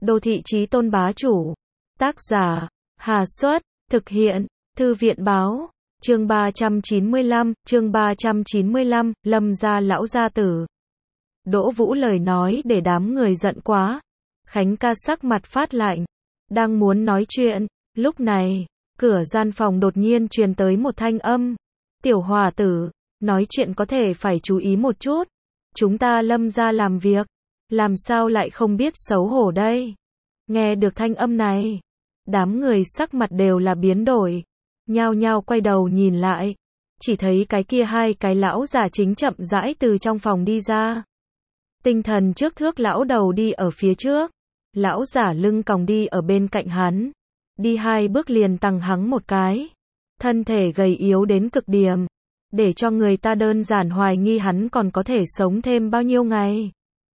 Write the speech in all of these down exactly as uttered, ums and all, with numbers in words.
Đô thị chí tôn bá chủ. Tác giả, Hà Xuất, thực hiện, Thư viện báo, chương ba trăm chín mươi lăm, chương ba trăm chín mươi lăm, Lâm gia lão gia tử. Đỗ Vũ lời nói để đám người giận quá. Khánh ca sắc mặt phát lạnh, đang muốn nói chuyện, lúc này, cửa gian phòng đột nhiên truyền tới một thanh âm. Tiểu hòa tử, nói chuyện có thể phải chú ý một chút. Chúng ta Lâm gia làm việc, làm sao lại không biết xấu hổ đây? Nghe được thanh âm này, đám người sắc mặt đều là biến đổi, nhao nhao quay đầu nhìn lại, chỉ thấy cái kia hai cái lão già chính chậm rãi từ trong phòng đi ra. Tinh thần trước thước lão đầu đi ở phía trước, lão giả lưng còng đi ở bên cạnh hắn, đi hai bước liền tăng hắng một cái, thân thể gầy yếu đến cực điểm, để cho người ta đơn giản hoài nghi hắn còn có thể sống thêm bao nhiêu ngày.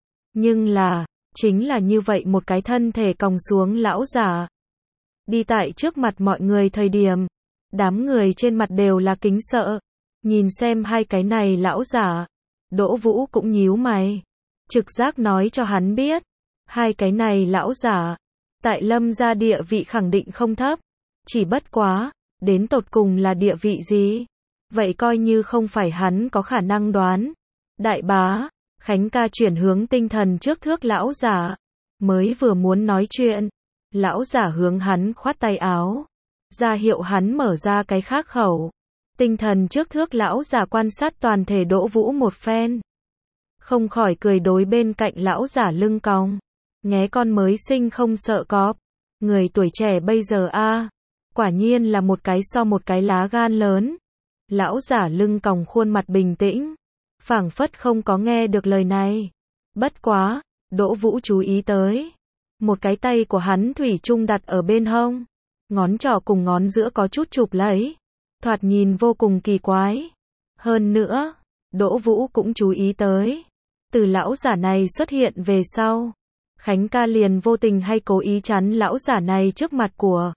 Nhưng là, chính là như vậy một cái thân thể còng xuống lão giả, đi tại trước mặt mọi người thời điểm, đám người trên mặt đều là kính sợ, nhìn xem hai cái này lão giả, Đỗ Vũ cũng nhíu mày, trực giác nói cho hắn biết, hai cái này lão giả, tại Lâm gia địa vị khẳng định không thấp, chỉ bất quá, đến tột cùng là địa vị gì, vậy coi như không phải hắn có khả năng đoán. Đại bá, Khánh ca chuyển hướng tinh thần trước thước lão giả, mới vừa muốn nói chuyện, lão giả hướng hắn khoát tay áo, ra hiệu hắn mở ra cái khác khẩu. Tinh thần trước thước lão giả quan sát toàn thể Đỗ Vũ một phen, không khỏi cười đối bên cạnh lão giả lưng còng, nghé con mới sinh không sợ cọp, người tuổi trẻ bây giờ a, quả nhiên là một cái so một cái lá gan lớn. Lão giả lưng còng khuôn mặt bình tĩnh, phảng phất không có nghe được lời này. Bất quá, Đỗ Vũ chú ý tới, một cái tay của hắn thủy chung đặt ở bên hông, ngón trỏ cùng ngón giữa có chút chụp lấy, thoạt nhìn vô cùng kỳ quái. Hơn nữa, Đỗ Vũ cũng chú ý tới, từ lão giả này xuất hiện về sau, Khánh ca liền vô tình hay cố ý chắn lão giả này trước mặt của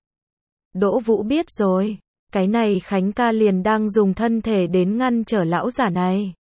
Đỗ Vũ biết rồi, cái này Khánh ca liền đang dùng thân thể đến ngăn trở lão giả này,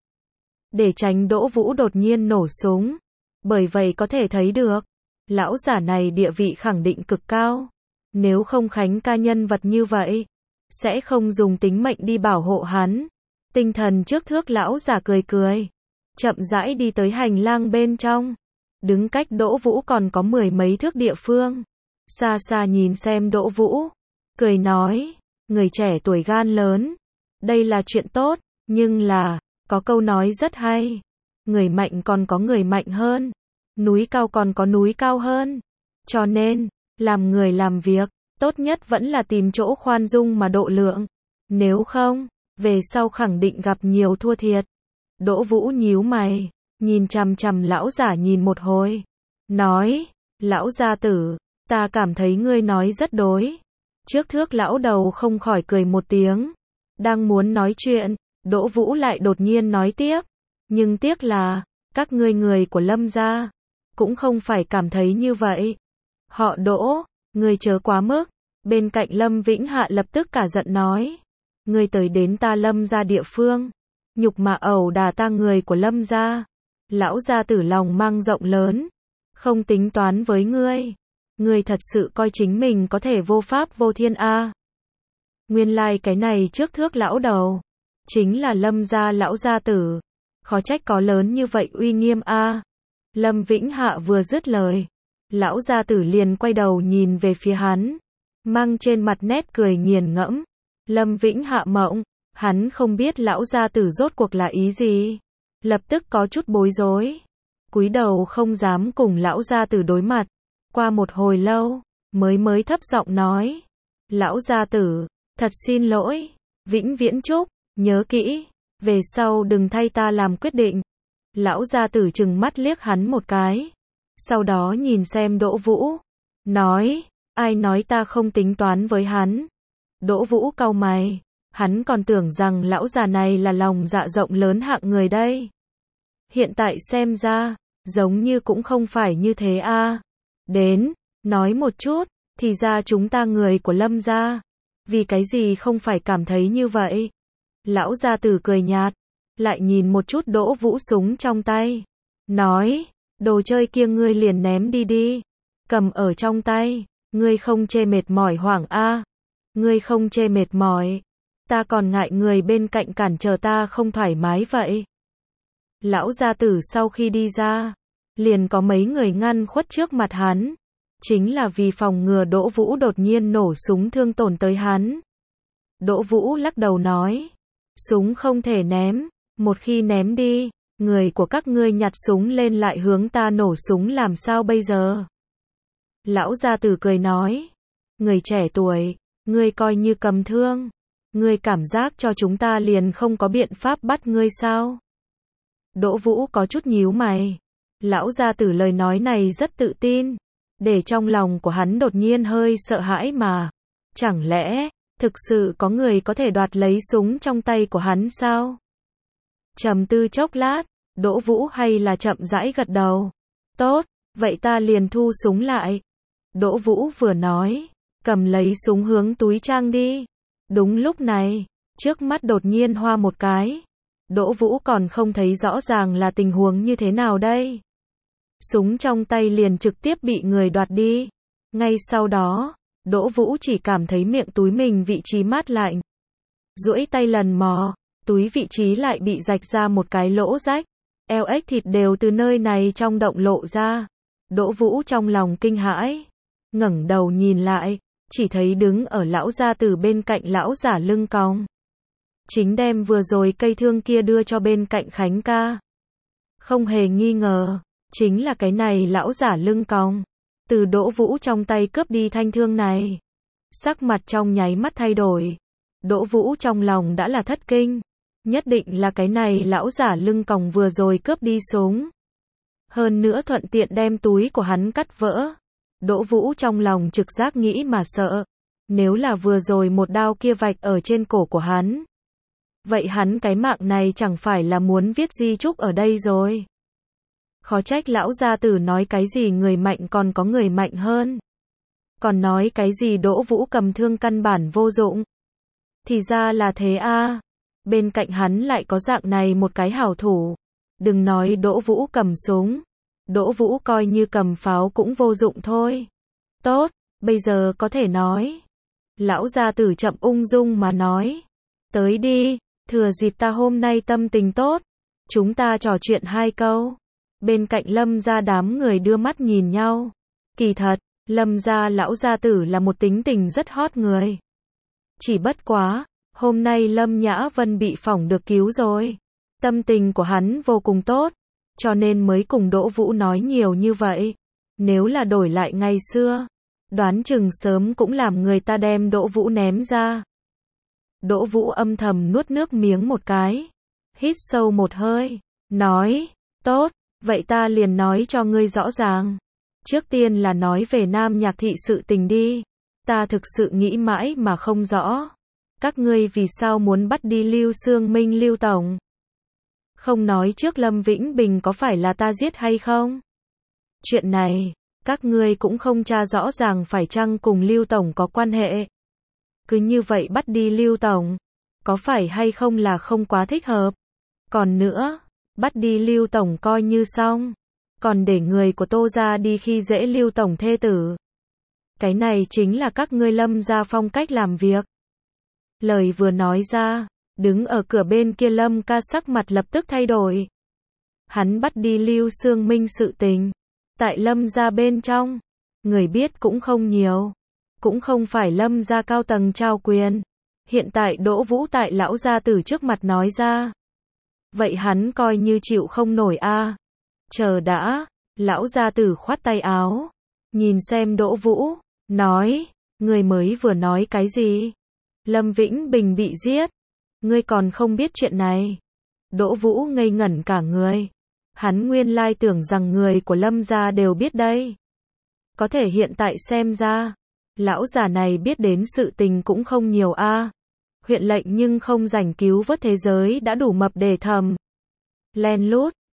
để tránh Đỗ Vũ đột nhiên nổ súng. Bởi vậy có thể thấy được, lão giả này địa vị khẳng định cực cao. Nếu không Khánh ca nhân vật như vậy, sẽ không dùng tính mệnh đi bảo hộ hắn. Tinh thần trước thước lão giả cười cười, chậm rãi đi tới hành lang bên trong, đứng cách Đỗ Vũ còn có mười mấy thước địa phương, xa xa nhìn xem Đỗ Vũ, cười nói, người trẻ tuổi gan lớn, đây là chuyện tốt, nhưng là, có câu nói rất hay, người mạnh còn có người mạnh hơn, núi cao còn có núi cao hơn, cho nên, làm người làm việc, tốt nhất vẫn là tìm chỗ khoan dung mà độ lượng, nếu không, về sau khẳng định gặp nhiều thua thiệt. Đỗ Vũ nhíu mày, nhìn chằm chằm lão giả nhìn một hồi, nói, lão gia tử, ta cảm thấy ngươi nói rất đối. Trước thước lão đầu không khỏi cười một tiếng, đang muốn nói chuyện, Đỗ Vũ lại đột nhiên nói tiếp, nhưng tiếc là, các ngươi người của Lâm gia, cũng không phải cảm thấy như vậy. Họ Đỗ, ngươi chớ quá mức. Bên cạnh Lâm Vĩnh Hạ lập tức cả giận nói, ngươi tới đến ta Lâm gia địa phương, nhục mạ ẩu đả ta người của Lâm gia. Lão gia tử lòng mang rộng lớn, không tính toán với ngươi. Ngươi thật sự coi chính mình có thể vô pháp vô thiên a? À. Nguyên lai like cái này trước thước lão đầu, chính là Lâm gia lão gia tử, khó trách có lớn như vậy uy nghiêm a. À. Lâm Vĩnh Hạ vừa dứt lời, lão gia tử liền quay đầu nhìn về phía hắn, mang trên mặt nét cười nghiền ngẫm. Lâm Vĩnh Hạ mộng, hắn không biết lão gia tử rốt cuộc là ý gì, lập tức có chút bối rối, cúi đầu không dám cùng lão gia tử đối mặt. Qua một hồi lâu, mới mới thấp giọng nói, lão gia tử, thật xin lỗi, vĩnh viễn chúc, nhớ kỹ, về sau đừng thay ta làm quyết định. Lão gia tử trừng mắt liếc hắn một cái, sau đó nhìn xem Đỗ Vũ, nói, ai nói ta không tính toán với hắn. Đỗ Vũ cau mày, hắn còn tưởng rằng lão già này là lòng dạ rộng lớn hạng người đây. Hiện tại xem ra, giống như cũng không phải như thế a. À. Đến, nói một chút, thì ra chúng ta người của Lâm gia, vì cái gì không phải cảm thấy như vậy? Lão gia tử cười nhạt, lại nhìn một chút Đỗ Vũ súng trong tay, nói, đồ chơi kia ngươi liền ném đi đi, cầm ở trong tay, ngươi không chê mệt mỏi hoảng a? Ngươi không chê mệt mỏi, ta còn ngại người bên cạnh cản trở ta không thoải mái vậy. Lão gia tử sau khi đi ra, liền có mấy người ngăn khuất trước mặt hắn, chính là vì phòng ngừa Đỗ Vũ đột nhiên nổ súng thương tổn tới hắn. Đỗ Vũ lắc đầu nói, súng không thể ném, một khi ném đi, người của các ngươi nhặt súng lên lại hướng ta nổ súng làm sao bây giờ? Lão gia tử cười nói, người trẻ tuổi, ngươi coi như cầm thương, ngươi cảm giác cho chúng ta liền không có biện pháp bắt ngươi sao? Đỗ Vũ có chút nhíu mày, lão gia tử lời nói này rất tự tin, để trong lòng của hắn đột nhiên hơi sợ hãi mà, chẳng lẽ, thực sự có người có thể đoạt lấy súng trong tay của hắn sao? Trầm tư chốc lát, Đỗ Vũ hay là chậm rãi gật đầu, tốt, vậy ta liền thu súng lại. Đỗ Vũ vừa nói, cầm lấy súng hướng túi trang đi. Đúng lúc này, trước mắt đột nhiên hoa một cái. Đỗ Vũ còn không thấy rõ ràng là tình huống như thế nào đây. Súng trong tay liền trực tiếp bị người đoạt đi. Ngay sau đó, Đỗ Vũ chỉ cảm thấy miệng túi mình vị trí mát lạnh. Duỗi tay lần mò, túi vị trí lại bị rạch ra một cái lỗ rách. Eo ếch thịt đều từ nơi này trong động lộ ra. Đỗ Vũ trong lòng kinh hãi, ngẩng đầu nhìn lại, chỉ thấy đứng ở lão gia tử bên cạnh lão giả lưng còng. Chính đem vừa rồi cây thương kia đưa cho bên cạnh Khánh ca. Không hề nghi ngờ, chính là cái này lão giả lưng còng. Từ Đỗ Vũ trong tay cướp đi thanh thương này. Sắc mặt trong nháy mắt thay đổi. Đỗ Vũ trong lòng đã là thất kinh. Nhất định là cái này lão giả lưng còng vừa rồi cướp đi súng. Hơn nữa thuận tiện đem túi của hắn cắt vỡ. Đỗ Vũ trong lòng trực giác nghĩ mà sợ. Nếu là vừa rồi một đao kia vạch ở trên cổ của hắn, vậy hắn cái mạng này chẳng phải là muốn viết di chúc ở đây rồi. Khó trách lão gia tử nói cái gì người mạnh còn có người mạnh hơn. Còn nói cái gì Đỗ Vũ cầm thương căn bản vô dụng. Thì ra là thế a. Bên cạnh hắn lại có dạng này một cái hảo thủ. Đừng nói Đỗ Vũ cầm súng. Đỗ Vũ coi như cầm pháo cũng vô dụng thôi. Tốt, bây giờ có thể nói. Lão gia tử chậm ung dung mà nói. Tới đi, thừa dịp ta hôm nay tâm tình tốt. Chúng ta trò chuyện hai câu. Bên cạnh Lâm gia đám người đưa mắt nhìn nhau. Kỳ thật, Lâm gia lão gia tử là một tính tình rất hot người. Chỉ bất quá, hôm nay Lâm Nhã Vân bị phỏng được cứu rồi. Tâm tình của hắn vô cùng tốt, cho nên mới cùng Đỗ Vũ nói nhiều như vậy. Nếu là đổi lại ngày xưa, đoán chừng sớm cũng làm người ta đem Đỗ Vũ ném ra. Đỗ Vũ âm thầm nuốt nước miếng một cái, hít sâu một hơi, nói, tốt, vậy ta liền nói cho ngươi rõ ràng. Trước tiên là nói về Nam Nhạc Thị sự tình đi. Ta thực sự nghĩ mãi mà không rõ. Các ngươi vì sao muốn bắt đi Lưu Xương Minh Lưu Tổng? Không nói trước Lâm Vĩnh Bình có phải là ta giết hay không? Chuyện này, các ngươi cũng không tra rõ ràng phải chăng cùng Lưu Tổng có quan hệ. Cứ như vậy bắt đi Lưu Tổng, có phải hay không là không quá thích hợp? Còn nữa, bắt đi Lưu Tổng coi như xong, còn để người của Tô gia đi khi dễ Lưu Tổng thê tử. Cái này chính là các ngươi Lâm gia phong cách làm việc. Lời vừa nói ra, đứng ở cửa bên kia Lâm ca sắc mặt lập tức thay đổi. Hắn bắt đi Lưu Xương Minh sự tình. Tại Lâm gia bên trong, người biết cũng không nhiều. Cũng không phải Lâm gia cao tầng trao quyền. Hiện tại Đỗ Vũ tại lão gia tử trước mặt nói ra. Vậy hắn coi như chịu không nổi a. À. Chờ đã, lão gia tử khoát tay áo. Nhìn xem Đỗ Vũ, nói, người mới vừa nói cái gì? Lâm Vĩnh Bình bị giết. Ngươi còn không biết chuyện này. Đỗ Vũ ngây ngẩn cả người. Hắn nguyên lai tưởng rằng người của Lâm gia đều biết đây. Có thể hiện tại xem ra, lão già này biết đến sự tình cũng không nhiều a. À. Huyện lệnh nhưng không rảnh cứu vớt thế giới đã đủ mập để thầm. Len lút,